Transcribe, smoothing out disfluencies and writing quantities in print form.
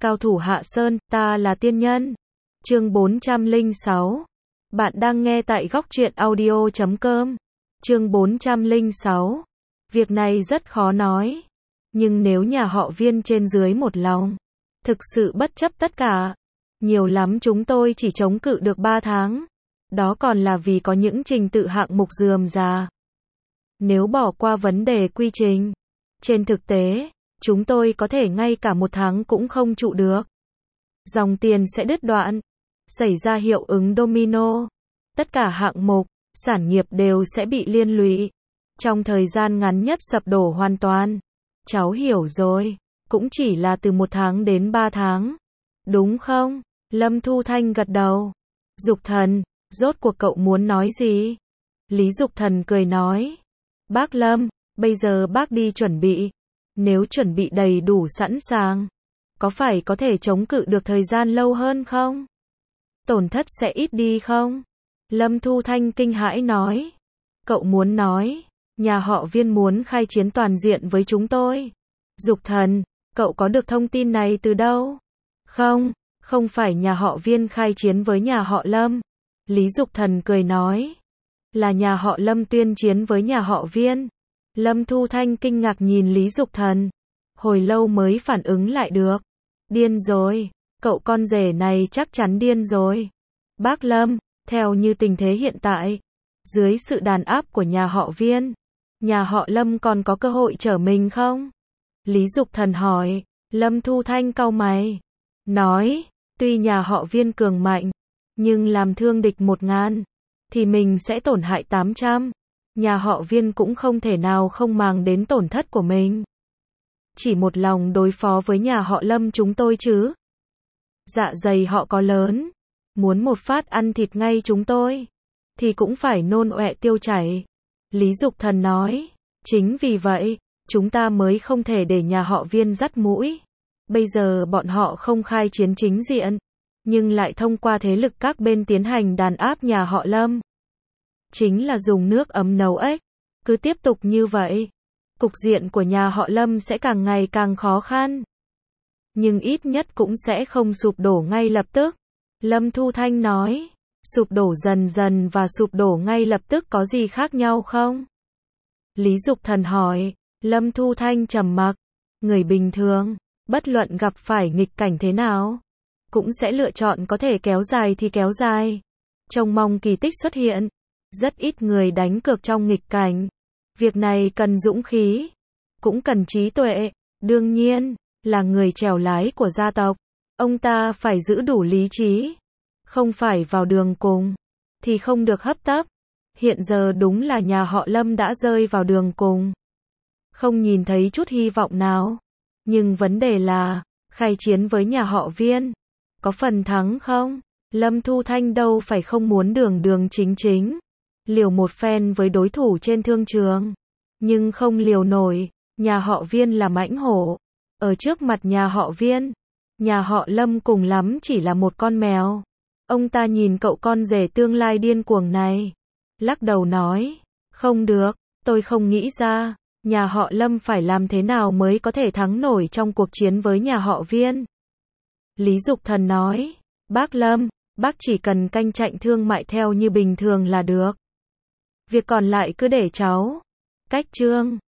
Cao thủ Hạ Sơn, ta là tiên nhân. Chương 406. Bạn đang nghe tại góc truyện audio.com. Chương 406. Việc này rất khó nói. Nhưng nếu nhà họ Viên trên dưới một lòng, thực sự bất chấp tất cả, nhiều lắm chúng tôi chỉ chống cự được 3 tháng. Đó còn là vì có những trình tự hạng mục rườm rà. Nếu bỏ qua vấn đề quy trình, trên thực tế, chúng tôi có thể ngay cả 1 tháng cũng không trụ được. Dòng tiền sẽ đứt đoạn, xảy ra hiệu ứng domino. Tất cả hạng mục, sản nghiệp đều sẽ bị liên lụy. Trong thời gian ngắn nhất sập đổ hoàn toàn. Cháu hiểu rồi, cũng chỉ là từ 1 tháng đến 3 tháng. Đúng không? Lâm Thu Thanh gật đầu. Dục Thần, rốt cuộc cậu muốn nói gì? Lý Dục Thần cười nói. Bác Lâm, bây giờ bác đi chuẩn bị. Nếu chuẩn bị đầy đủ sẵn sàng, có phải có thể chống cự được thời gian lâu hơn không? Tổn thất sẽ ít đi không? Lâm Thu Thanh kinh hãi nói. Cậu muốn nói, nhà họ Viên muốn khai chiến toàn diện với chúng tôi. Dục Thần, cậu có được thông tin này từ đâu? Không, không phải nhà họ Viên khai chiến với nhà họ Lâm. Lý Dục Thần cười nói. Là nhà họ Lâm tuyên chiến với nhà họ Viên. Lâm Thu Thanh kinh ngạc nhìn Lý Dục Thần. Hồi lâu mới phản ứng lại được. Điên rồi, cậu con rể này chắc chắn điên rồi. Bác Lâm, theo như tình thế hiện tại, dưới sự đàn áp của nhà họ Viên, nhà họ Lâm còn có cơ hội trở mình không? Lý Dục Thần hỏi. Lâm Thu Thanh cau mày. Nói, tuy nhà họ Viên cường mạnh, nhưng làm thương địch 1000, thì mình sẽ tổn hại 800. Nhà họ Viên cũng không thể nào không màng đến tổn thất của mình. Chỉ một lòng đối phó với nhà họ Lâm chúng tôi chứ. Dạ dày họ có lớn, muốn một phát ăn thịt ngay chúng tôi, thì cũng phải nôn ọe tiêu chảy. Lý Dục Thần nói, chính vì vậy, chúng ta mới không thể để nhà họ Viên dắt mũi. Bây giờ bọn họ không khai chiến chính diện, nhưng lại thông qua thế lực các bên tiến hành đàn áp nhà họ Lâm. Chính là dùng nước ấm nấu ếch. Cứ tiếp tục như vậy, cục diện của nhà họ Lâm sẽ càng ngày càng khó khăn. Nhưng ít nhất cũng sẽ không sụp đổ ngay lập tức. Lâm Thu Thanh nói, sụp đổ dần dần và sụp đổ ngay lập tức có gì khác nhau không? Lý Dục Thần hỏi. Lâm Thu Thanh trầm mặc. Người bình thường, bất luận gặp phải nghịch cảnh thế nào, cũng sẽ lựa chọn có thể kéo dài thì kéo dài, trông mong kỳ tích xuất hiện. Rất ít người đánh cược trong nghịch cảnh. Việc này cần dũng khí, cũng cần trí tuệ. Đương nhiên, là người chèo lái của gia tộc, ông ta phải giữ đủ lý trí. Không phải vào đường cùng, thì không được hấp tấp. Hiện giờ đúng là nhà họ Lâm đã rơi vào đường cùng. Không nhìn thấy chút hy vọng nào. Nhưng vấn đề là, khai chiến với nhà họ Viên, có phần thắng không? Lâm Thu Thanh đâu phải không muốn đường đường chính chính liều một phen với đối thủ trên thương trường. Nhưng không liều nổi, nhà họ Viên là mãnh hổ. Ở trước mặt nhà họ Viên, nhà họ Lâm cùng lắm chỉ là một con mèo. Ông ta nhìn cậu con rể tương lai điên cuồng này, lắc đầu nói, không được, tôi không nghĩ ra, nhà họ Lâm phải làm thế nào mới có thể thắng nổi trong cuộc chiến với nhà họ Viên. Lý Dục Thần nói, bác Lâm, bác chỉ cần canh chạnh thương mại theo như bình thường là được. Việc còn lại cứ để cháu. Cách chương